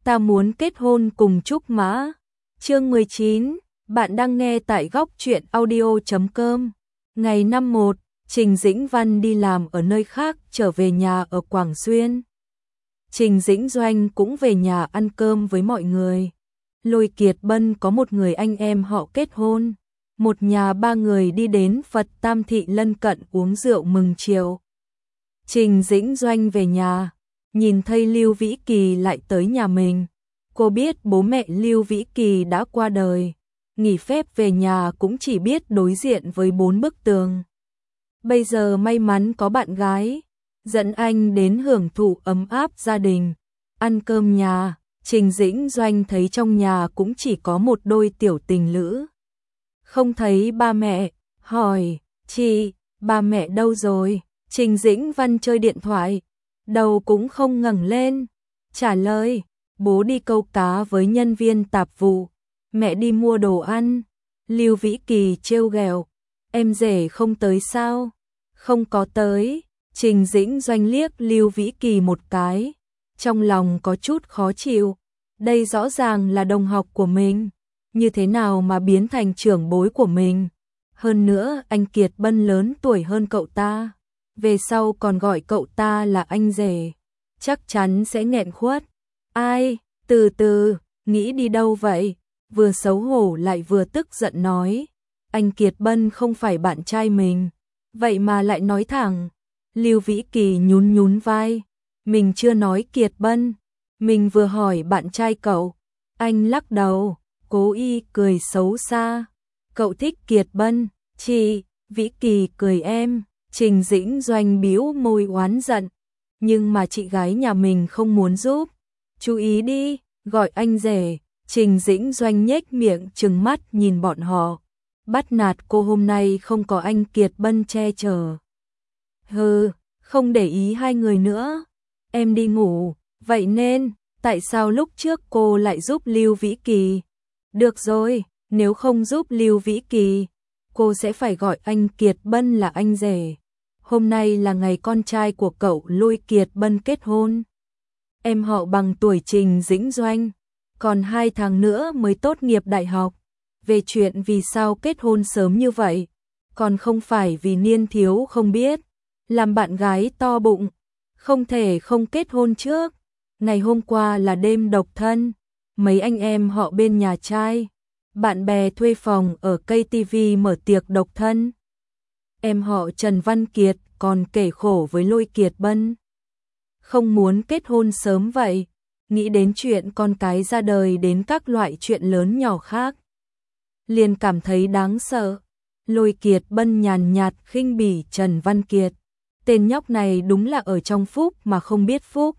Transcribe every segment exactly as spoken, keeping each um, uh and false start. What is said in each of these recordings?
Ta muốn kết hôn cùng Trúc Mã. Chương mười chín, bạn đang nghe tại góc truyện audio chấm com. Ngày năm một, Trình Dĩnh Văn đi làm ở nơi khác trở về nhà ở Quảng Xuyên. Trình Dĩnh Doanh cũng về nhà ăn cơm với mọi người. Lôi Kiệt Bân có một người anh em họ kết hôn. Một nhà ba người đi đến Phật Tam Thị lân cận uống rượu mừng chiều. Trình Dĩnh Doanh về nhà, nhìn thấy Lưu Vĩ Kỳ lại tới nhà mình. Cô biết bố mẹ Lưu Vĩ Kỳ đã qua đời, nghỉ phép về nhà cũng chỉ biết đối diện với bốn bức tường. Bây giờ may mắn có bạn gái, dẫn anh đến hưởng thụ ấm áp gia đình, ăn cơm nhà. Trình Dĩnh Doanh thấy trong nhà cũng chỉ có một đôi tiểu tình lữ. Không thấy ba mẹ, hỏi, chị, ba mẹ đâu rồi? Trình Dĩnh Văn chơi điện thoại, đầu cũng không ngẩng lên, trả lời, bố đi câu cá với nhân viên tạp vụ, mẹ đi mua đồ ăn. Lưu Vĩ Kỳ trêu ghẹo, em rể không tới sao? Không có tới. Trình Dĩnh Doanh liếc Lưu Vĩ Kỳ một cái, trong lòng có chút khó chịu, đây rõ ràng là đồng học của mình, như thế nào mà biến thành trưởng bối của mình? Hơn nữa anh Kiệt Bân lớn tuổi hơn cậu ta, về sau còn gọi cậu ta là anh rể, chắc chắn sẽ nghẹn khuất. Ai, từ từ, nghĩ đi đâu vậy? Vừa xấu hổ lại vừa tức giận nói, anh Kiệt Bân không phải bạn trai mình, vậy mà lại nói thẳng. Lưu Vĩ Kỳ nhún nhún vai, mình chưa nói Kiệt Bân, mình vừa hỏi bạn trai cậu. Anh lắc đầu, cố ý cười xấu xa, cậu thích Kiệt Bân, chị. Vĩ Kỳ cười em. Trình Dĩnh Doanh bĩu môi oán giận, nhưng mà chị gái nhà mình không muốn giúp. Chú ý đi, gọi anh rể. Trình Dĩnh Doanh nhếch miệng trừng mắt nhìn bọn họ, bắt nạt cô hôm nay không có anh Kiệt Bân che chở. Hừ, không để ý hai người nữa. Em đi ngủ, vậy nên, tại sao lúc trước cô lại giúp Lưu Vĩ Kỳ? Được rồi, nếu không giúp Lưu Vĩ Kỳ, cô sẽ phải gọi anh Kiệt Bân là anh rể. Hôm nay là ngày con trai của cậu Lôi Kiệt Bân kết hôn. Em họ bằng tuổi Trình Dĩnh Doanh, còn hai tháng nữa mới tốt nghiệp đại học. Về chuyện vì sao kết hôn sớm như vậy, còn không phải vì niên thiếu không biết, làm bạn gái to bụng, không thể không kết hôn trước. Ngày hôm qua là đêm độc thân, mấy anh em họ bên nhà trai, bạn bè thuê phòng ở cây ti vi mở tiệc độc thân. Em họ Trần Văn Kiệt còn kể khổ với Lôi Kiệt Bân, không muốn kết hôn sớm vậy, nghĩ đến chuyện con cái ra đời đến các loại chuyện lớn nhỏ khác, liền cảm thấy đáng sợ. Lôi Kiệt Bân nhàn nhạt khinh bỉ Trần Văn Kiệt, tên nhóc này đúng là ở trong phúc mà không biết phúc.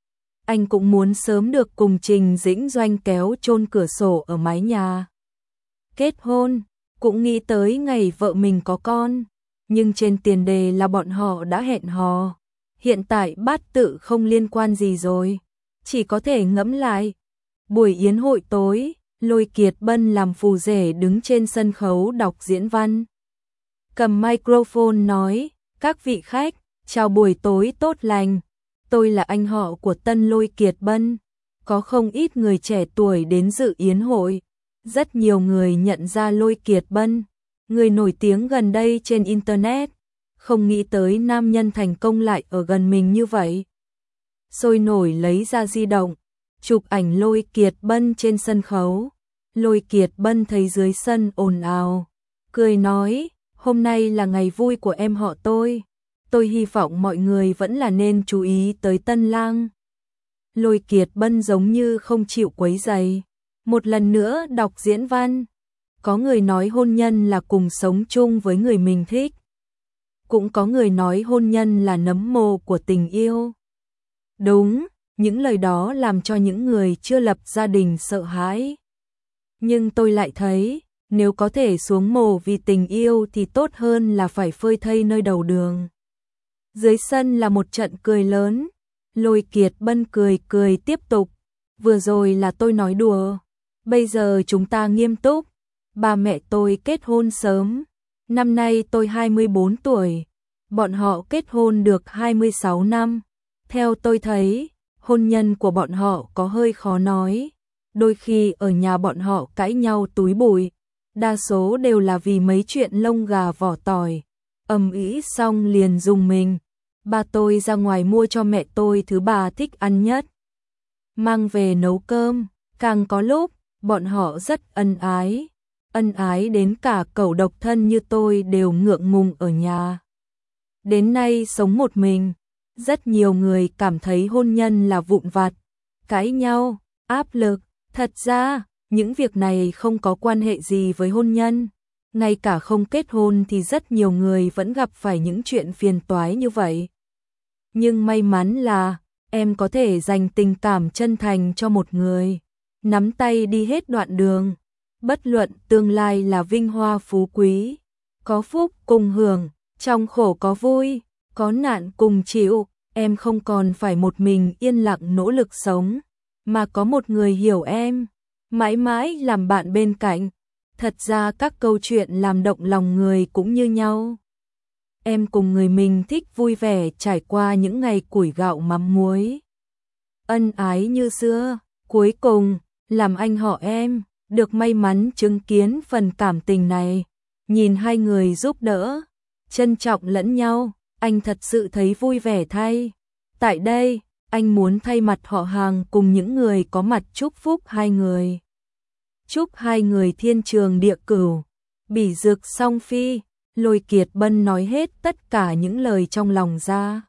Anh cũng muốn sớm được cùng Trình Dĩnh Doanh kéo chôn cửa sổ ở mái nhà. Kết hôn, cũng nghĩ tới ngày vợ mình có con, nhưng trên tiền đề là bọn họ đã hẹn hò. Hiện tại bát tự không liên quan gì rồi, chỉ có thể ngẫm lại. Buổi yến hội tối, Lôi Kiệt Bân làm phù rể đứng trên sân khấu đọc diễn văn. Cầm microphone nói, các vị khách, chào buổi tối tốt lành. Tôi là anh họ của tân Lôi Kiệt Bân. Có không ít người trẻ tuổi đến dự yến hội. Rất nhiều người nhận ra Lôi Kiệt Bân, người nổi tiếng gần đây trên Internet. Không nghĩ tới nam nhân thành công lại ở gần mình như vậy. Sôi nổi lấy ra di động, chụp ảnh Lôi Kiệt Bân trên sân khấu. Lôi Kiệt Bân thấy dưới sân ồn ào, cười nói, hôm nay là ngày vui của em họ tôi. Tôi hy vọng mọi người vẫn là nên chú ý tới tân lang. Lôi Kiệt Bân giống như không chịu quấy rầy, một lần nữa đọc diễn văn. Có người nói hôn nhân là cùng sống chung với người mình thích, cũng có người nói hôn nhân là nấm mồ của tình yêu. Đúng, những lời đó làm cho những người chưa lập gia đình sợ hãi. Nhưng tôi lại thấy, nếu có thể xuống mồ vì tình yêu thì tốt hơn là phải phơi thây nơi đầu đường. Dưới sân là một trận cười lớn. Lôi Kiệt Bân cười cười tiếp tục, vừa rồi là tôi nói đùa, bây giờ chúng ta nghiêm túc. Ba mẹ tôi kết hôn sớm, năm nay tôi hai mươi bốn tuổi, bọn họ kết hôn được hai mươi sáu năm. Theo tôi thấy, hôn nhân của bọn họ có hơi khó nói. Đôi khi ở nhà bọn họ cãi nhau túi bụi, đa số đều là vì mấy chuyện lông gà vỏ tỏi. Ầm ĩ xong liền dùng mình. Ba tôi ra ngoài mua cho mẹ tôi thứ bà thích ăn nhất, mang về nấu cơm. Càng có lúc, bọn họ rất ân ái. Ân ái đến cả cẩu độc thân như tôi đều ngượng ngùng ở nhà. Đến nay sống một mình, rất nhiều người cảm thấy hôn nhân là vụn vặt, cãi nhau, áp lực. Thật ra, những việc này không có quan hệ gì với hôn nhân. Ngay cả không kết hôn thì rất nhiều người vẫn gặp phải những chuyện phiền toái như vậy. Nhưng may mắn là, em có thể dành tình cảm chân thành cho một người, nắm tay đi hết đoạn đường. Bất luận tương lai là vinh hoa phú quý, có phúc cùng hưởng, trong khổ có vui, có nạn cùng chịu, em không còn phải một mình yên lặng nỗ lực sống, mà có một người hiểu em, mãi mãi làm bạn bên cạnh. Thật ra các câu chuyện làm động lòng người cũng như nhau. Em cùng người mình thích vui vẻ trải qua những ngày củi gạo mắm muối, ân ái như xưa. Cuối cùng, làm anh họ em được may mắn chứng kiến phần cảm tình này. Nhìn hai người giúp đỡ, trân trọng lẫn nhau, anh thật sự thấy vui vẻ thay. Tại đây, anh muốn thay mặt họ hàng cùng những người có mặt chúc phúc hai người. Chúc hai người thiên trường địa cửu, bỉ dực song phi. Lôi Kiệt Bân nói hết tất cả những lời trong lòng ra.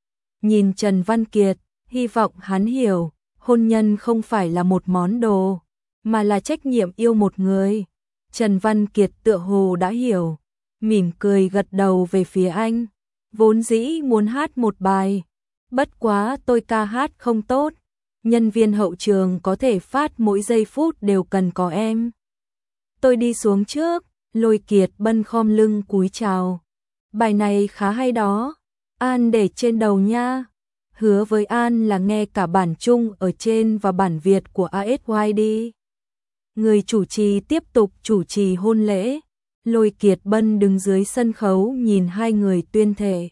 Nhìn Trần Văn Kiệt, hy vọng hắn hiểu, hôn nhân không phải là một món đồ, mà là trách nhiệm yêu một người. Trần Văn Kiệt tựa hồ đã hiểu, mỉm cười gật đầu về phía anh. Vốn dĩ muốn hát một bài, bất quá tôi ca hát không tốt, nhân viên hậu trường có thể phát mỗi giây phút đều cần có em. Tôi đi xuống trước. Lôi Kiệt Bân khom lưng cúi chào. Bài này khá hay đó, An để trên đầu nha. Hứa với An là nghe cả bản Trung ở trên và bản Việt của a ét i đi. Người chủ trì tiếp tục chủ trì hôn lễ. Lôi Kiệt Bân đứng dưới sân khấu nhìn hai người tuyên thệ.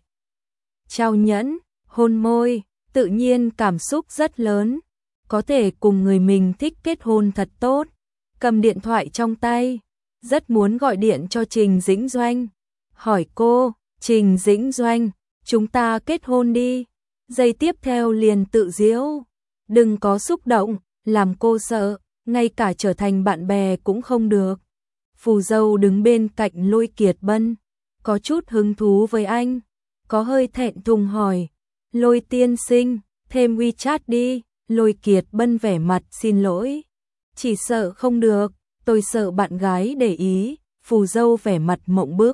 Trao nhẫn, hôn môi, tự nhiên cảm xúc rất lớn. Có thể cùng người mình thích kết hôn thật tốt. Cầm điện thoại trong tay, rất muốn gọi điện cho Trình Dĩnh Doanh. Hỏi cô, Trình Dĩnh Doanh, chúng ta kết hôn đi. Giây tiếp theo liền tự giễu. Đừng có xúc động, làm cô sợ, ngay cả trở thành bạn bè cũng không được. Phù dâu đứng bên cạnh Lôi Kiệt Bân, có chút hứng thú với anh, có hơi thẹn thùng hỏi. Lôi tiên sinh, thêm WeChat đi. Lôi Kiệt Bân vẻ mặt xin lỗi. Chỉ sợ không được. Tôi sợ bạn gái để ý. Phù dâu vẻ mặt mộng bức.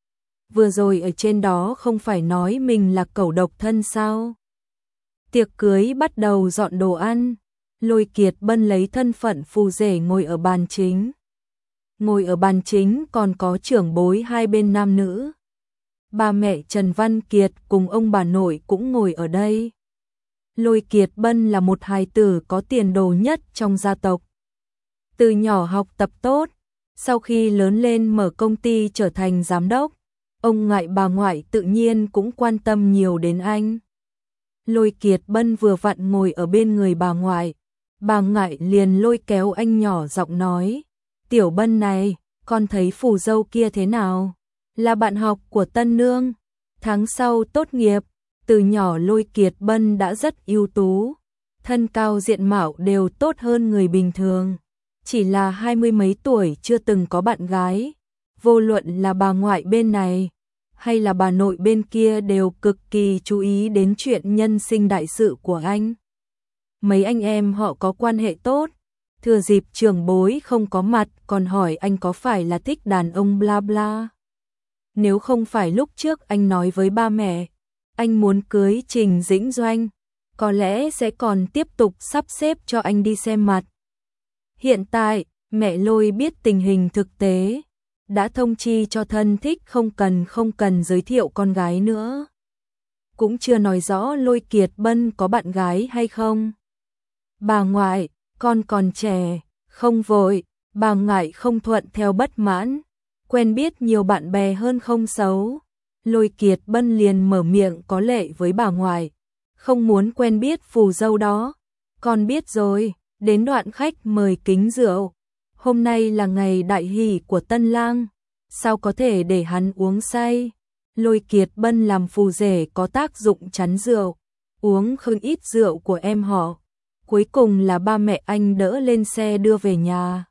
Vừa rồi ở trên đó không phải nói mình là cẩu độc thân sao? Tiệc cưới bắt đầu dọn đồ ăn. Lôi Kiệt Bân lấy thân phận phù rể ngồi ở bàn chính. Ngồi ở bàn chính còn có trưởng bối hai bên nam nữ. Ba mẹ Trần Văn Kiệt cùng ông bà nội cũng ngồi ở đây. Lôi Kiệt Bân là một hài tử có tiền đồ nhất trong gia tộc. Từ nhỏ học tập tốt, sau khi lớn lên mở công ty trở thành giám đốc, ông ngoại bà ngoại tự nhiên cũng quan tâm nhiều đến anh. Lôi Kiệt Bân vừa vặn ngồi ở bên người bà ngoại, bà ngoại liền lôi kéo anh nhỏ giọng nói, Tiểu Bân này, con thấy phù dâu kia thế nào? Là bạn học của Tân Nương, tháng sau tốt nghiệp. Từ nhỏ Lôi Kiệt Bân đã rất ưu tú, thân cao diện mạo đều tốt hơn người bình thường. Chỉ là hai mươi mấy tuổi chưa từng có bạn gái, vô luận là bà ngoại bên này hay là bà nội bên kia đều cực kỳ chú ý đến chuyện nhân sinh đại sự của anh. Mấy anh em họ có quan hệ tốt, thừa dịp trưởng bối không có mặt còn hỏi anh có phải là thích đàn ông bla bla. Nếu không phải lúc trước anh nói với ba mẹ, anh muốn cưới Trình Dĩnh Doanh, có lẽ sẽ còn tiếp tục sắp xếp cho anh đi xem mặt. Hiện tại, mẹ Lôi biết tình hình thực tế, đã thông chi cho thân thích không cần không cần giới thiệu con gái nữa. Cũng chưa nói rõ Lôi Kiệt Bân có bạn gái hay không. Bà ngoại, con còn trẻ, không vội. Bà ngoại không thuận theo bất mãn, quen biết nhiều bạn bè hơn không xấu. Lôi Kiệt Bân liền mở miệng có lệ với bà ngoại, không muốn quen biết phù dâu đó. Con biết rồi, đến đoạn khách mời kính rượu. Hôm nay là ngày đại hỷ của tân lang, sao có thể để hắn uống say. Lôi Kiệt Bân làm phù rể có tác dụng chắn rượu, uống không ít rượu của em họ. Cuối cùng là ba mẹ anh đỡ lên xe đưa về nhà.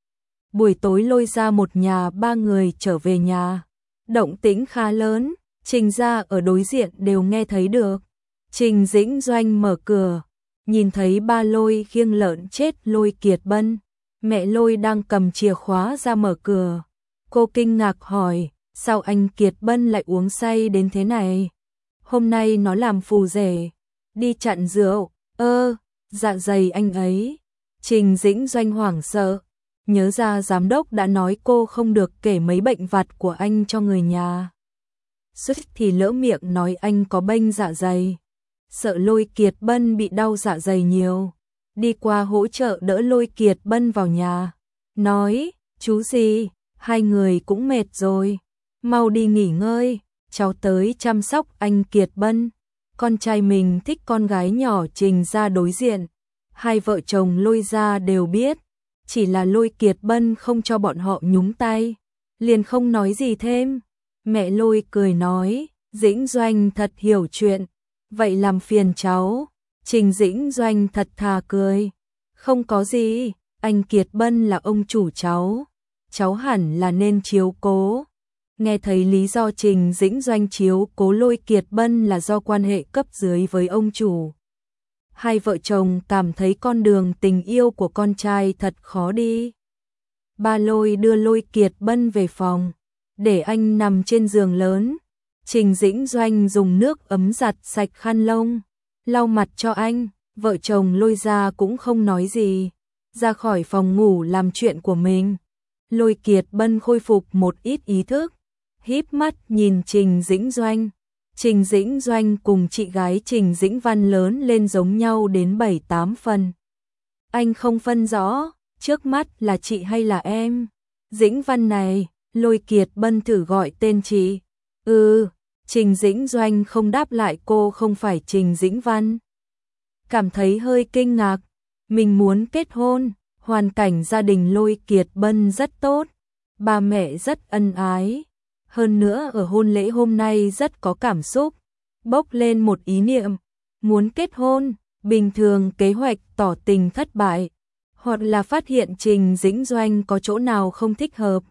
Buổi tối Lôi ra một nhà ba người trở về nhà. Động tĩnh khá lớn, Trình gia ở đối diện đều nghe thấy được. Trình Dĩnh Doanh mở cửa, nhìn thấy ba Lôi khiêng lợn chết Lôi Kiệt Bân. Mẹ Lôi đang cầm chìa khóa ra mở cửa. Cô kinh ngạc hỏi, sao anh Kiệt Bân lại uống say đến thế này? Hôm nay nó làm phù rể, đi chặn rượu, ơ, dạ dày anh ấy. Trình Dĩnh Doanh hoảng sợ, nhớ ra giám đốc đã nói cô không được kể mấy bệnh vặt của anh cho người nhà. Suýt thì lỡ miệng nói anh có bệnh dạ dày. Sợ Lôi Kiệt Bân bị đau dạ dày nhiều. Đi qua hỗ trợ đỡ Lôi Kiệt Bân vào nhà. Nói, chú gì, hai người cũng mệt rồi. Mau đi nghỉ ngơi, cháu tới chăm sóc anh Kiệt Bân. Con trai mình thích con gái nhỏ Trình ra đối diện. Hai vợ chồng Lôi ra đều biết. Chỉ là Lôi Kiệt Bân không cho bọn họ nhúng tay. Liền không nói gì thêm. Mẹ Lôi cười nói, Dĩnh Doanh thật hiểu chuyện. Vậy làm phiền cháu. Trình Dĩnh Doanh thật thà cười. Không có gì, anh Kiệt Bân là ông chủ cháu. Cháu hẳn là nên chiếu cố. Nghe thấy lý do Trình Dĩnh Doanh chiếu cố Lôi Kiệt Bân là do quan hệ cấp dưới với ông chủ. Hai vợ chồng cảm thấy con đường tình yêu của con trai thật khó đi. Ba Lôi đưa Lôi Kiệt Bân về phòng, để anh nằm trên giường lớn. Trình Dĩnh Doanh dùng nước ấm giặt sạch khăn lông, lau mặt cho anh. Vợ chồng Lôi ra cũng không nói gì, ra khỏi phòng ngủ làm chuyện của mình. Lôi Kiệt Bân khôi phục một ít ý thức, híp mắt nhìn Trình Dĩnh Doanh. Trình Dĩnh Doanh cùng chị gái Trình Dĩnh Văn lớn lên giống nhau đến bảy tám phần. Anh không phân rõ, trước mắt là chị hay là em. Dĩnh Văn này, Lôi Kiệt Bân thử gọi tên chị. Ừ, Trình Dĩnh Doanh không đáp lại cô không phải Trình Dĩnh Văn. Cảm thấy hơi kinh ngạc, mình muốn kết hôn, hoàn cảnh gia đình Lôi Kiệt Bân rất tốt, ba mẹ rất ân ái. Hơn nữa ở hôn lễ hôm nay rất có cảm xúc, bốc lên một ý niệm, muốn kết hôn, bình thường kế hoạch tỏ tình thất bại, hoặc là phát hiện Trình Dĩnh Doanh có chỗ nào không thích hợp.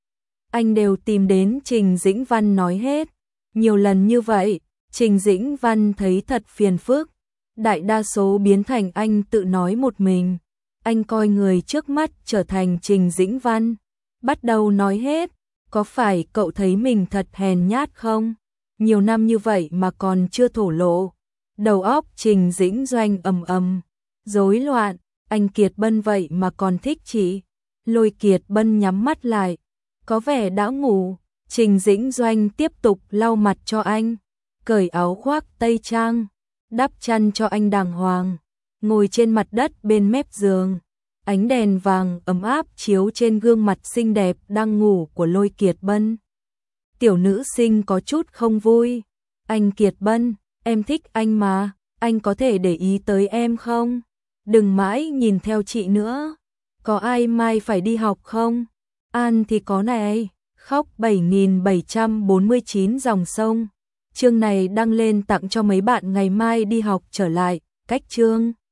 Anh đều tìm đến Trình Dĩnh Văn nói hết, nhiều lần như vậy, Trình Dĩnh Văn thấy thật phiền phức, đại đa số biến thành anh tự nói một mình. Anh coi người trước mắt trở thành Trình Dĩnh Văn, bắt đầu nói hết. Có phải cậu thấy mình thật hèn nhát không? Nhiều năm như vậy mà còn chưa thổ lộ. Đầu óc Trình Dĩnh Doanh ầm ầm, rối loạn, anh Kiệt Bân vậy mà còn thích chị. Lôi Kiệt Bân nhắm mắt lại, có vẻ đã ngủ. Trình Dĩnh Doanh tiếp tục lau mặt cho anh, cởi áo khoác tây trang, đắp chăn cho anh đàng hoàng, ngồi trên mặt đất bên mép giường. Ánh đèn vàng ấm áp chiếu trên gương mặt xinh đẹp đang ngủ của Lôi Kiệt Bân. Tiểu nữ sinh có chút không vui. Anh Kiệt Bân, em thích anh mà, anh có thể để ý tới em không? Đừng mãi nhìn theo chị nữa. Có ai mai phải đi học không? An thì có này, khóc bảy nghìn bảy trăm bốn mươi chín dòng sông. Chương này đăng lên tặng cho mấy bạn ngày mai đi học trở lại, cách chương.